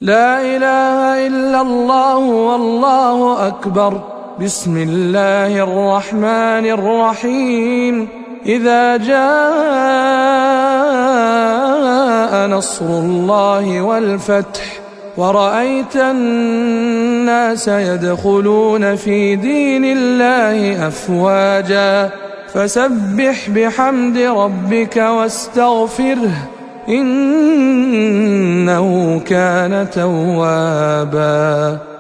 لا إله إلا الله والله أكبر. بسم الله الرحمن الرحيم. إذا جاء نصر الله والفتح ورأيت الناس يدخلون في دين الله أفواجا فسبح بحمد ربك واستغفره إنه كان توابا.